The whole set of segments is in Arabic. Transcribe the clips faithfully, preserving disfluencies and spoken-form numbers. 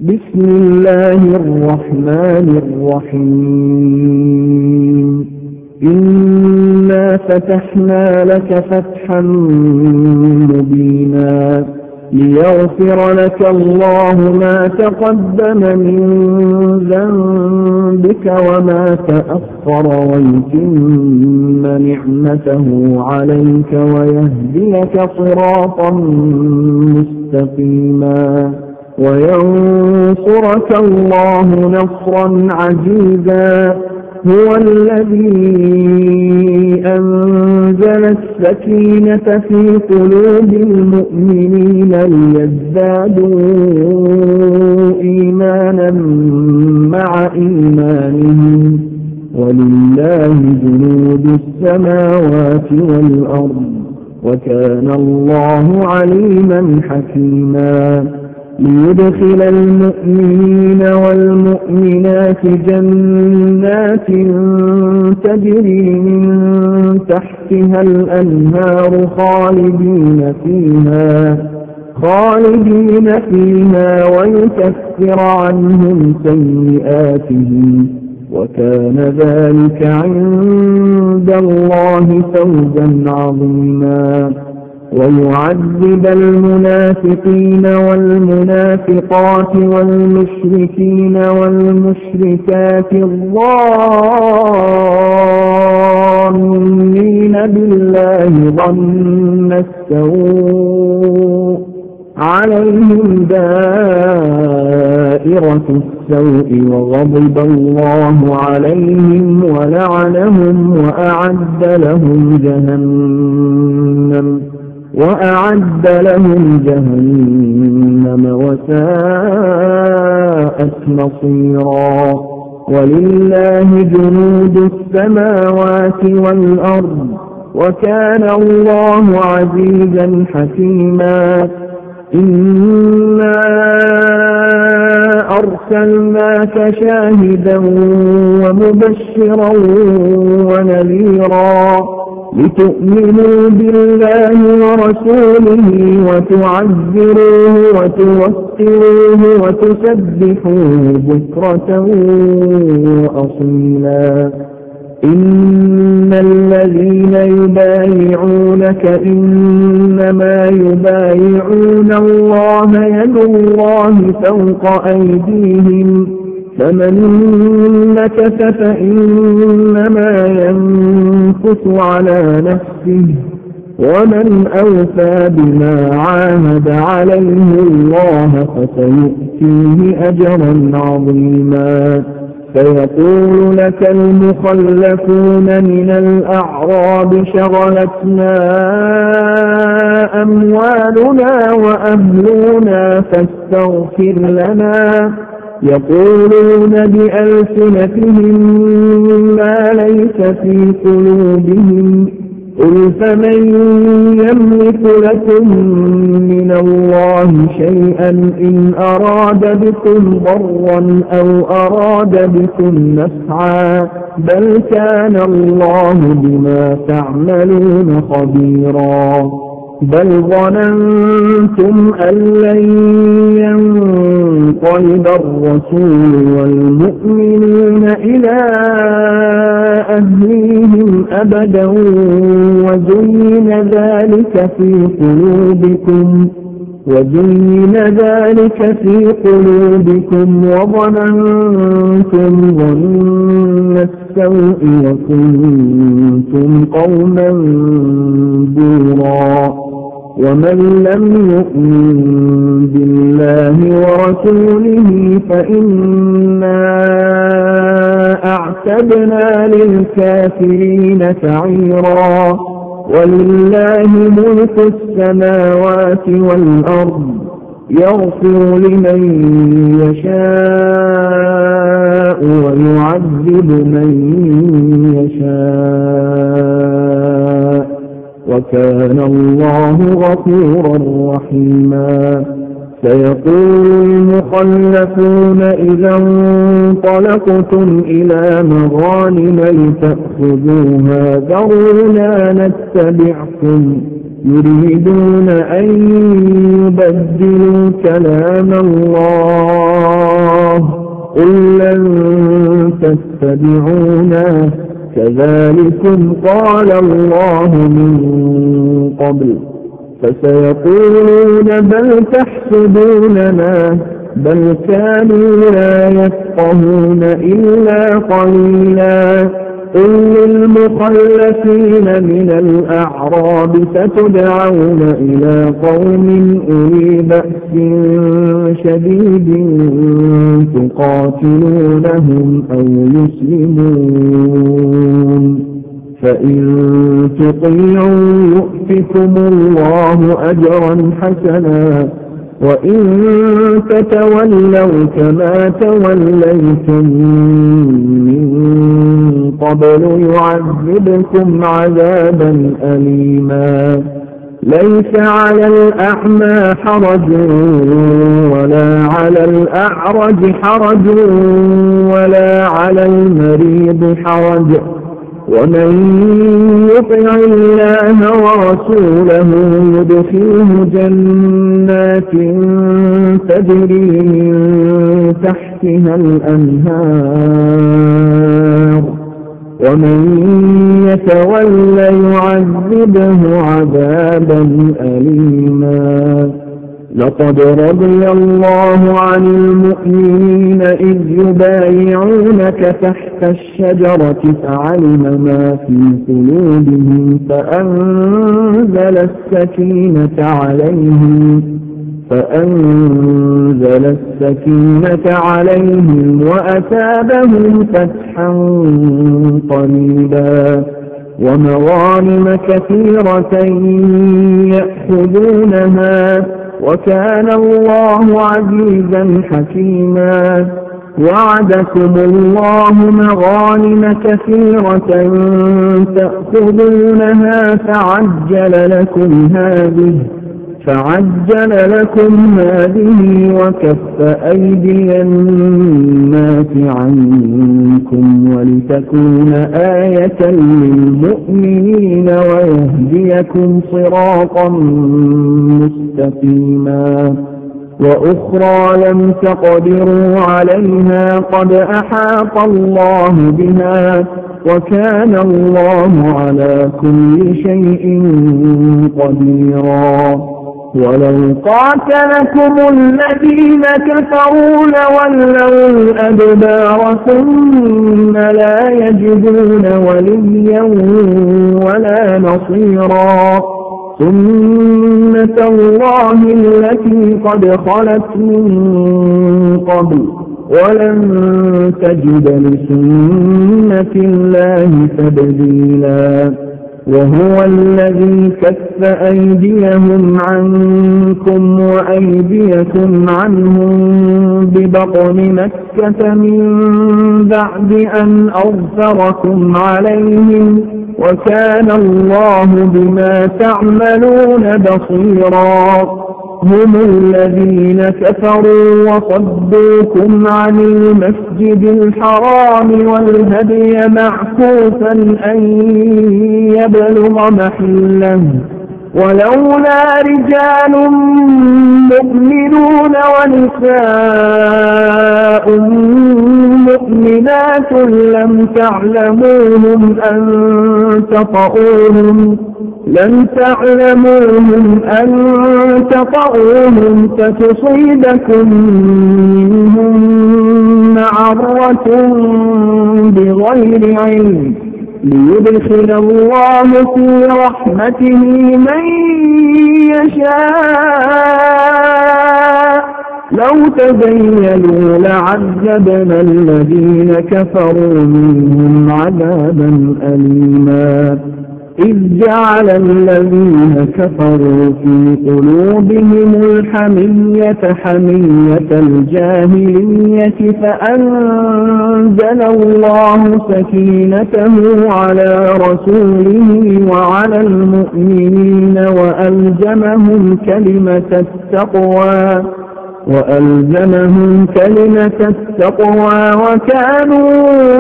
بسم الله الرحمن الرحيم إنا فتحنا لك فتحا مبينا ليغفر لك الله ما تقدم من ذنبك وما تأخر ويتم نعمته عليك ويهديك صراطا مستقيما وينصرك الله نصرا عزيزا هو الذي أنزل السكينة في قلوب المؤمنين ليزدادوا إيمانا مع إيمانهم ولله جنود السماوات والأرض وكان الله عليما حكيما ليدخل المؤمنين والمؤمنات جنات تجري من تحتها الأنهار خالدين فيها خالدين فيها ويكفر عنهم سيئاتهم وكان ذلك عند الله فوزا عظيما ويعذب المنافقين والمنافقات والمشركين والمشركات الظانين بالله ظن السوء عليهم دائرة السوء وغضب الله عليهم ولعنهم وأعد لهم جهنم وأعد لهم جهنم وساءت مصيرا ولله جنود السماوات والأرض وكان الله عزيزا حكيما إنا أرسلناك شاهدا ومبشرا ونذيرا لتؤمنوا بالله ورسوله وتعزروه وتوكروه وتسبحوه بكرة وأصيلا إن الذين يبايعونك إنما يبايعون الله يد الله فوق أيديهم فمن نكث فإنما ينكث على نفسه ومن أوفى بما عاهد عليه الله فسيؤتيه أجرا عظيما فيقول لك المخلفون من الأعراب شغلتنا أموالنا وأهلنا فاستغفر لنا يقولون بألسنتهم ما ليس في قلوبهم قل فمن يملك لكم من الله شيئا إن أراد بكم ضرا أو أراد بكم نفعا بل كان الله بما تعملون خبيرا بل ظننتم أن لن ينقلب الرسول والمؤمنون إلى أهليهم أبدا وزين ذلك في قلوبكم وزين ذلك في قلوبكم وظننتم ظن السوء وكنتم قوما بورا ومن لم يؤمن بالله ورسوله فإنا أعتدنا للكافرين سعيرا ولله ملك السماوات والأرض يغفر لمن يشاء ويعذب من يشاء وكان الله غفورا رحيما سيقول المخلفون إذا انطلقتم إلى مغانم لتأخذوها ذرونا نتبعكم يريدون أن يبدلوا كلام الله قل لن تتبعونا كذلكم قال الله من قبل فسيقولون بل تحسدوننا بل كانوا لا يفقهون إلا قليلا قل للمخلفين من الأعراب ستدعون إلى قوم أولي بأس شديد تقاتلونهم أو يسلمون فإن تطيعوا يؤتكم الله أجرا حسنا وإن تتولوا كما توليتم من قبل يعذبكم عذابا أليما ليس على الأعمى حرج ولا على الأعرج حرج ولا على المريض حرج ومن يطع الله ورسوله يدخله جنات تجري من تحتها الأنهار ومن يتولى يعذبه عذابا أليما لقد رضي الله عن المؤمنين إذ يبايعونك تحت الشجرة فعلم ما في قلوبهم فأنزل السكينة عليهم فأنزل السكينة عليهم وأثابهم فتحا قريبا ومغانم كثيرة يأخذونها وكان الله عزيزا حكيما وعدكم الله مغانم كثيرة تأخذونها فعجل لكم هذه فعجل لكم هذه وكف أيدي الناس عنكم ولتكون آية للمؤمنين ويهديكم صراطا مستقيما وأخرى لم تقدروا عليها قد أحاط الله بها وكان الله على كل شيء قديرا ولو قاتلكم الذين كفروا لولوا الأدبار ثم لا يجدون وليا ولا نصيرا سنة الله التي قد خلت من قبل ولن تجد لسنة الله تبديلا وهو الذي كف أيديهم عنكم وأيديكم عنهم ببطن مكة من بعد أن أظفركم عليهم وكان الله بما تعملون بصيرا هم الذين كفروا وصدوكم عن المسجد الحرام والهدي معكوفا أن يبلغ محله ولولا رجال مؤمنون ونساء مؤمنات لم تعلموهم أن تطؤوهم لن تعلموهم أن تطؤوهم فتصيبكم منهم معرة بغير علم ليدخل الله في رحمته من يشاء لو تزيلوا لعذبنا الذين كفروا منهم عذابا أليما إذ جعل الذين كفروا في قلوبهم الحمية حمية الجاهلية فأنزل الله سكينته على رسوله وعلى المؤمنين وألزمهم كلمة التقوى وألزمهم كلمة التقوى وكانوا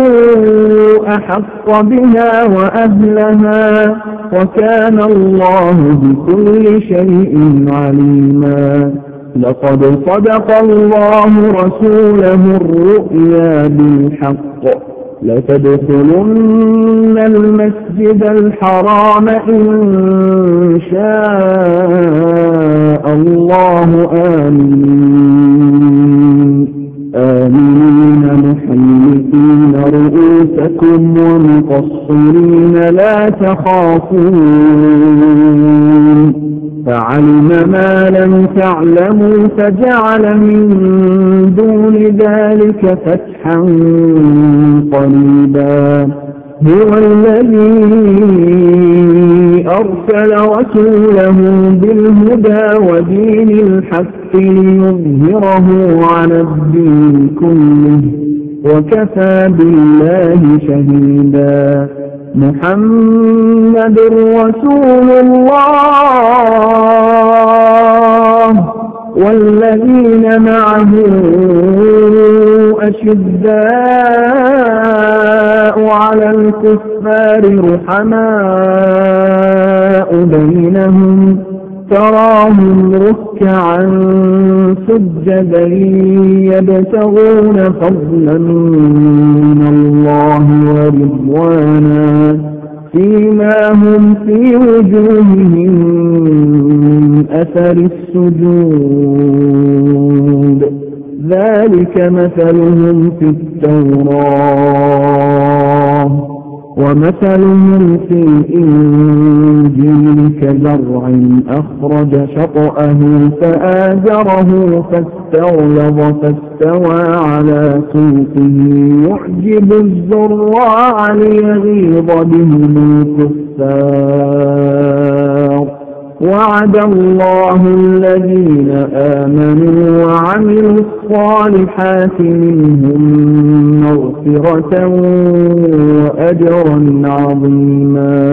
أحق بها وأهلها وكان الله بكل شيء عليما لقد صدق الله رسوله الرؤيا بالحق لتدخلن المسجد الحرام إن شاء الله آمين آمين محلقين رؤوسكم ومقصرين لا تخافون فعلم ما لم تعلموا فجعل من دون ذلك فتحا قريبا هو الذي أرسل رسوله بالهدى ودين الحق ليظهره على الدين كله وكفى بالله شهيدا محمد رسول الله والذين معه أشداء على الكفار رحماء بينهم تراهم ركعا سجدا يبتغون فضلا من الله ورضوانا فيما هم في وجوههم من أثر السجود ذلك مثلهم في التوراة ومثلهم في الإنجيل كزرع أخرج شطأه فآزره فاستغلظ فاستوى على سوقه يعجب الزراع ليغيظ بهم الكفار وعد الله الذين آمنوا وعملوا الصالحات منهم مغفرة وأجرا عظيما